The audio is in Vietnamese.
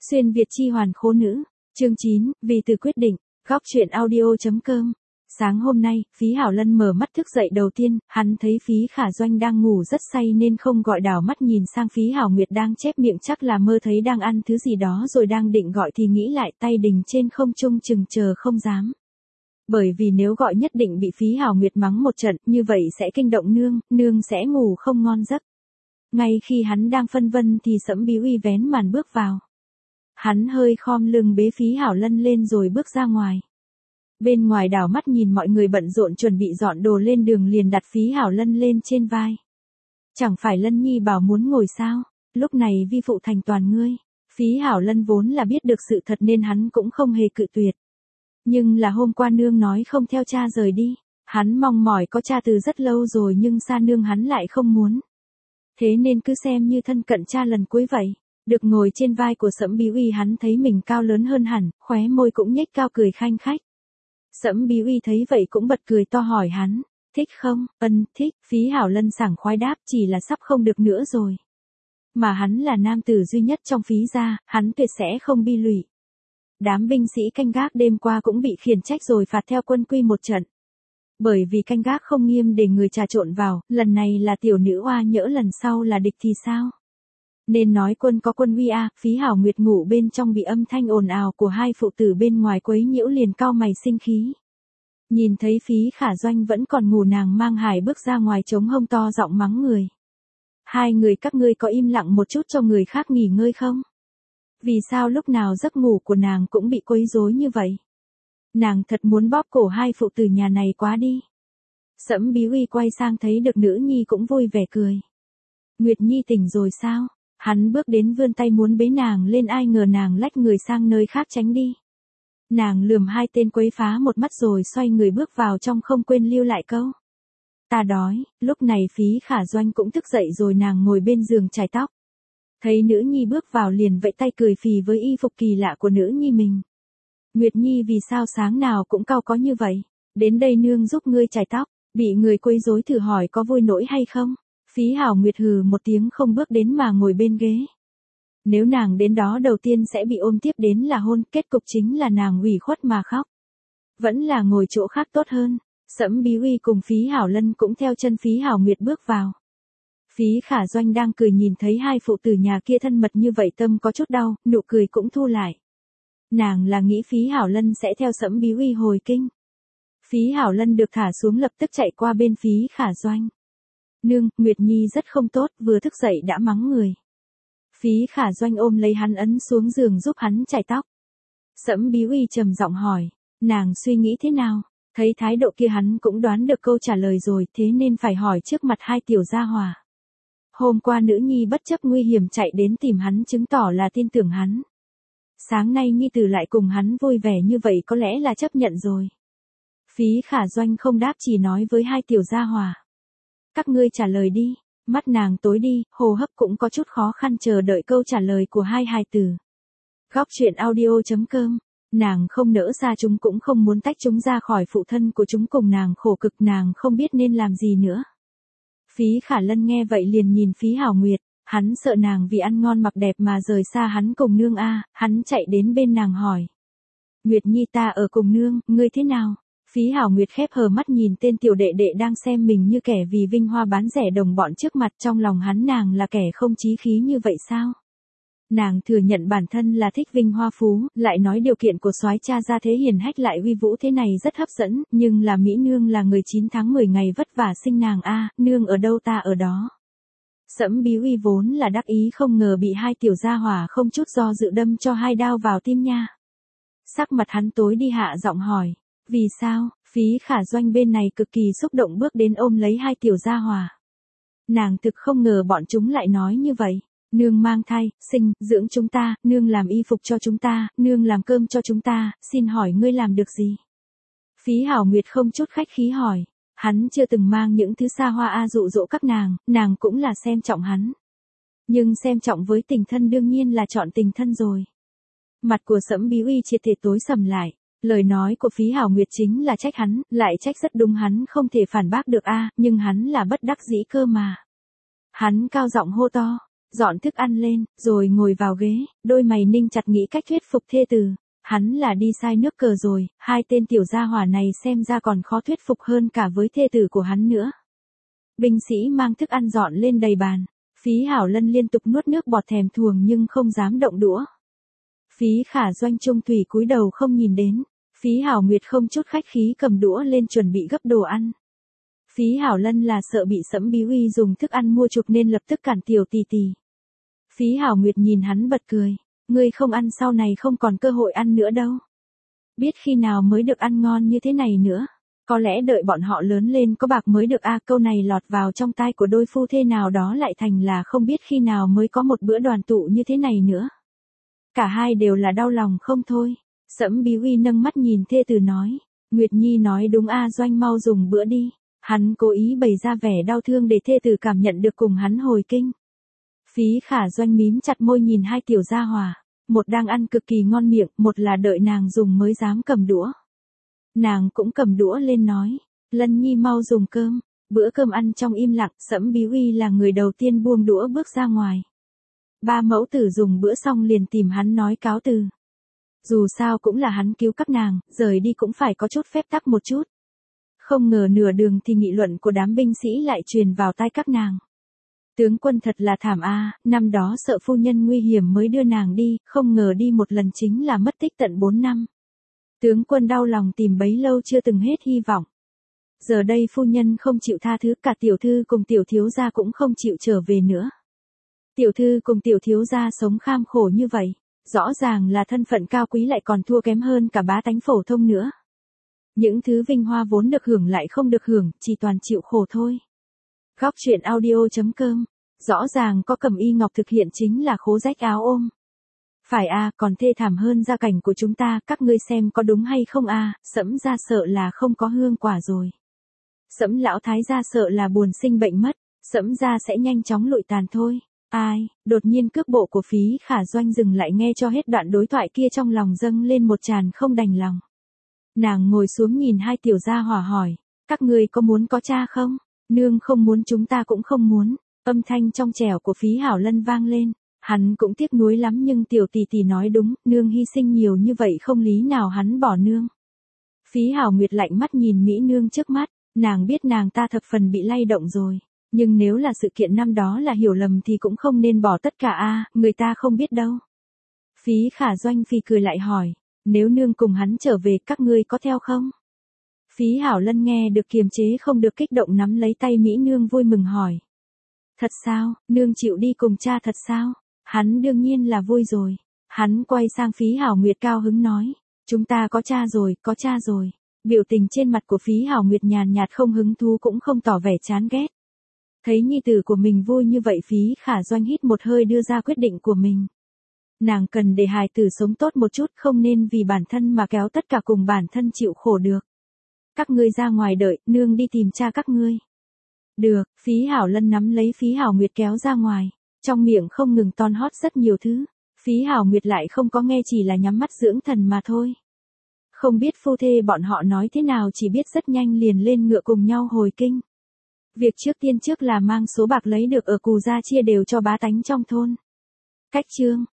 Xuyên Việt chi hoàn khố nữ. Chương 9, vì từ quyết định. Góc truyện audio.com. Sáng hôm nay, Phí Hảo Lân mở mắt thức dậy đầu tiên, hắn thấy Phí Khả Doanh đang ngủ rất say nên không gọi, đảo mắt nhìn sang Phí Hảo Nguyệt đang chép miệng, chắc là mơ thấy đang ăn thứ gì đó rồi đang định gọi thì nghĩ lại, tay đình trên không trung chừng chờ không dám. Bởi vì nếu gọi nhất định bị Phí Hảo Nguyệt mắng một trận, như vậy sẽ kinh động nương, nương sẽ ngủ không ngon giấc. Ngay khi hắn đang phân vân thì Sẫm Bí Uy vén màn bước vào. Hắn hơi khom lưng bế Phí Hảo Lân lên rồi bước ra ngoài. Bên ngoài đảo mắt nhìn mọi người bận rộn chuẩn bị dọn đồ lên đường, liền đặt Phí Hảo Lân lên trên vai. Chẳng phải Lân Nhi bảo muốn ngồi sao, lúc này vi phụ thành toàn ngươi. Phí Hảo Lân vốn là biết được sự thật nên hắn cũng không hề cự tuyệt. Nhưng là hôm qua nương nói không theo cha rời đi, hắn mong mỏi có cha từ rất lâu rồi nhưng xa nương hắn lại không muốn. Thế nên cứ xem như thân cận cha lần cuối vậy. Được ngồi trên vai của Sẫm Bí Uy, hắn thấy mình cao lớn hơn hẳn, khóe môi cũng nhếch cao cười khanh khách. Sẫm Bí Uy thấy vậy cũng bật cười to hỏi hắn, thích không? Thích. Phí Hảo Lân sảng khoái đáp, chỉ là sắp không được nữa rồi. Mà hắn là nam tử duy nhất trong Phí gia, hắn tuyệt sẽ không bi lụy. Đám binh sĩ canh gác đêm qua cũng bị khiển trách rồi phạt theo quân quy một trận. Bởi vì canh gác không nghiêm để người trà trộn vào, lần này là tiểu nữ oa, nhỡ lần sau là địch thì sao? Nên nói quân có quân uy a. Phí Hảo Nguyệt ngủ bên trong bị âm thanh ồn ào của hai phụ tử bên ngoài quấy nhiễu liền cau mày sinh khí. Nhìn thấy Phí Khả Doanh vẫn còn ngủ, nàng mang hài bước ra ngoài chống hông to giọng mắng người. Hai người các ngươi có im lặng một chút cho người khác nghỉ ngơi không? Vì sao lúc nào giấc ngủ của nàng cũng bị quấy rối như vậy? Nàng thật muốn bóp cổ hai phụ tử nhà này quá đi. Sẫm Bí Uy quay sang thấy được nữ nhi cũng vui vẻ cười. Nguyệt Nhi tỉnh rồi sao? Hắn bước đến vươn tay muốn bế nàng lên, ai ngờ nàng lách người sang nơi khác tránh đi. Nàng lườm hai tên quấy phá một mắt rồi xoay người bước vào trong, không quên lưu lại câu: ta đói. Lúc này Phí Khả Doanh cũng thức dậy rồi, nàng ngồi bên giường chải tóc. Thấy nữ nhi bước vào liền vẫy tay cười phì với y phục kỳ lạ của nữ nhi mình. Nguyệt Nhi vì sao sáng nào cũng cau có như vậy? Đến đây nương giúp ngươi chải tóc, bị người quấy rối thử hỏi có vui nỗi hay không? Phí Hảo Nguyệt hừ một tiếng không bước đến mà ngồi bên ghế. Nếu nàng đến đó đầu tiên sẽ bị ôm tiếp đến là hôn, kết cục chính là nàng ủy khuất mà khóc. Vẫn là ngồi chỗ khác tốt hơn. Sẫm Bí Uy cùng Phí Hảo Lân cũng theo chân Phí Hảo Nguyệt bước vào. Phí Khả Doanh đang cười nhìn thấy hai phụ tử nhà kia thân mật như vậy, tâm có chút đau, nụ cười cũng thu lại. Nàng là nghĩ Phí Hảo Lân sẽ theo Sẫm Bí Uy hồi kinh. Phí Hảo Lân được thả xuống lập tức chạy qua bên Phí Khả Doanh. Nương, Nguyệt Nhi rất không tốt, vừa thức dậy đã mắng người. Phí Khả Doanh ôm lấy hắn ấn xuống giường giúp hắn chải tóc. Sẫm Bí Uy trầm giọng hỏi, nàng suy nghĩ thế nào? Thấy thái độ kia hắn cũng đoán được câu trả lời rồi, thế nên phải hỏi trước mặt hai tiểu gia hỏa. Hôm qua nữ nhi bất chấp nguy hiểm chạy đến tìm hắn, chứng tỏ là tin tưởng hắn. Sáng nay nhi tử lại cùng hắn vui vẻ như vậy, có lẽ là chấp nhận rồi. Phí Khả Doanh không đáp, chỉ nói với hai tiểu gia hỏa, các ngươi trả lời đi. Mắt nàng tối đi, hô hấp cũng có chút khó khăn chờ đợi câu trả lời của hai hài tử. Góc truyện audio.com. Nàng không nỡ xa chúng, cũng không muốn tách chúng ra khỏi phụ thân của chúng, cùng nàng khổ cực, nàng không biết nên làm gì nữa. Phí Khả Lân nghe vậy liền nhìn Phí Hảo Nguyệt, hắn sợ nàng vì ăn ngon mặc đẹp mà rời xa hắn cùng nương a. Hắn chạy đến bên nàng hỏi, Nguyệt Nhi ta ở cùng nương, ngươi thế nào? Phí Hảo Nguyệt khép hờ mắt nhìn tên tiểu đệ đệ đang xem mình như kẻ vì vinh hoa bán rẻ đồng bọn trước mặt, trong lòng hắn nàng là kẻ không chí khí như vậy sao? Nàng thừa nhận bản thân là thích vinh hoa phú, lại nói điều kiện của soái cha gia thế hiển hách lại uy vũ thế này rất hấp dẫn, nhưng là mỹ nương là người 9 tháng 10 ngày vất vả sinh nàng a, nương ở đâu ta ở đó. Sẫm Bí Uy vốn là đắc ý, không ngờ bị hai tiểu gia hỏa không chút do dự đâm cho hai đao vào tim nha. Sắc mặt hắn tối đi, hạ giọng hỏi, vì sao? Phí Khả Doanh bên này cực kỳ xúc động bước đến ôm lấy hai tiểu gia hỏa. Nàng thực không ngờ bọn chúng lại nói như vậy. Nương mang thai, sinh, dưỡng chúng ta, nương làm y phục cho chúng ta, nương làm cơm cho chúng ta, xin hỏi ngươi làm được gì? Phí Hảo Nguyệt không chút khách khí hỏi. Hắn chưa từng mang những thứ xa hoa dụ dỗ các nàng cũng là xem trọng hắn. Nhưng xem trọng với tình thân đương nhiên là chọn tình thân rồi. Mặt của Sẫm Bí Uy triệt để tối sầm lại. Lời nói của Phí Hảo Nguyệt chính là trách hắn, lại trách rất đúng, hắn không thể phản bác được nhưng hắn là bất đắc dĩ cơ mà. Hắn cao giọng hô to, dọn thức ăn lên, rồi ngồi vào ghế, đôi mày ninh chặt nghĩ cách thuyết phục thê tử. Hắn là đi sai nước cờ rồi, hai tên tiểu gia hỏa này xem ra còn khó thuyết phục hơn cả với thê tử của hắn nữa. Binh sĩ mang thức ăn dọn lên đầy bàn. Phí Hảo Lân liên tục nuốt nước bọt thèm thuồng nhưng không dám động đũa. Phí Khả Doanh trung thủy cúi đầu không nhìn đến. Phí Hảo Nguyệt không chút khách khí cầm đũa lên chuẩn bị gấp đồ ăn. Phí Hảo Lân là sợ bị Sẫm Bí Uy dùng thức ăn mua chuộc nên lập tức cản tiểu tỷ tỷ. Phí Hảo Nguyệt nhìn hắn bật cười. Ngươi không ăn sau này không còn cơ hội ăn nữa đâu. Biết khi nào mới được ăn ngon như thế này nữa. Có lẽ đợi bọn họ lớn lên có bạc mới được câu này lọt vào trong tai của đôi phu thê nào đó lại thành là không biết khi nào mới có một bữa đoàn tụ như thế này nữa. Cả hai đều là đau lòng không thôi. Sẫm Bí Uy nâng mắt nhìn thê tử nói. Nguyệt Nhi nói đúng Doanh mau dùng bữa đi. Hắn cố ý bày ra vẻ đau thương để thê tử cảm nhận được cùng hắn hồi kinh. Phí Khả Doanh mím chặt môi nhìn hai tiểu gia hỏa. Một đang ăn cực kỳ ngon miệng, một là đợi nàng dùng mới dám cầm đũa. Nàng cũng cầm đũa lên nói, Lân Nhi mau dùng cơm. Bữa cơm ăn trong im lặng, Sẫm Bí Uy là người đầu tiên buông đũa bước ra ngoài. Ba mẫu tử dùng bữa xong liền tìm hắn nói cáo từ. Dù sao cũng là hắn cứu các nàng, rời đi cũng phải có chút phép tắc một chút. Không ngờ nửa đường thì nghị luận của đám binh sĩ lại truyền vào tai các nàng. Tướng quân thật là thảm năm đó sợ phu nhân nguy hiểm mới đưa nàng đi, không ngờ đi một lần chính là mất tích tận 4 năm. Tướng quân đau lòng tìm bấy lâu chưa từng hết hy vọng. Giờ đây phu nhân không chịu tha thứ, cả tiểu thư cùng tiểu thiếu gia cũng không chịu trở về nữa. Tiểu thư cùng tiểu thiếu gia sống kham khổ như vậy, rõ ràng là thân phận cao quý lại còn thua kém hơn cả bá tánh phổ thông nữa. Những thứ vinh hoa vốn được hưởng lại không được hưởng, chỉ toàn chịu khổ thôi. Góc truyện audio.com. Rõ ràng có Cẩm Y Ngọc thực hiện chính là khố rách áo ôm. Phải còn thê thảm hơn gia cảnh của chúng ta, các ngươi xem có đúng hay không Sẫm gia sợ là không có hương quả rồi. Sẫm lão thái gia sợ là buồn sinh bệnh mất, Sẫm gia sẽ nhanh chóng lụi tàn thôi. Đột nhiên cước bộ của Phí Khả Doanh dừng lại nghe cho hết đoạn đối thoại kia, trong lòng dâng lên một tràn không đành lòng. Nàng ngồi xuống nhìn hai tiểu gia hỏa hỏi, các ngươi có muốn có cha không? Nương không muốn, chúng ta cũng không muốn. Âm thanh trong trẻo của Phí Hảo Lân vang lên. Hắn cũng tiếc nuối lắm nhưng tiểu tỷ tỷ nói đúng, nương hy sinh nhiều như vậy không lý nào hắn bỏ nương. Phí Hảo Nguyệt lạnh mắt nhìn mỹ nương trước mắt, nàng biết nàng ta thập phần bị lay động rồi. Nhưng nếu là sự kiện năm đó là hiểu lầm thì cũng không nên bỏ tất cả người ta không biết đâu. Phí Khả Doanh phì cười lại hỏi, nếu nương cùng hắn trở về các ngươi có theo không? Phí Hảo Lân nghe được kiềm chế không được kích động nắm lấy tay mỹ nương vui mừng hỏi. Thật sao, nương chịu đi cùng cha thật sao? Hắn đương nhiên là vui rồi. Hắn quay sang Phí Hảo Nguyệt cao hứng nói, chúng ta có cha rồi, có cha rồi. Biểu tình trên mặt của Phí Hảo Nguyệt nhàn nhạt không hứng thú cũng không tỏ vẻ chán ghét. Thấy nhi tử của mình vui như vậy, Phí Khả Doanh hít một hơi đưa ra quyết định của mình. Nàng cần để hài tử sống tốt một chút, không nên vì bản thân mà kéo tất cả cùng bản thân chịu khổ được. Các ngươi ra ngoài đợi, nương đi tìm cha các ngươi. Được, Phí Hảo Lân nắm lấy Phí Hảo Nguyệt kéo ra ngoài, trong miệng không ngừng ton hót rất nhiều thứ. Phí Hảo Nguyệt lại không có nghe, chỉ là nhắm mắt dưỡng thần mà thôi. Không biết phu thê bọn họ nói thế nào, chỉ biết rất nhanh liền lên ngựa cùng nhau hồi kinh. Việc trước tiên là mang số bạc lấy được ở Cù Gia chia đều cho bá tánh trong thôn. Cách chương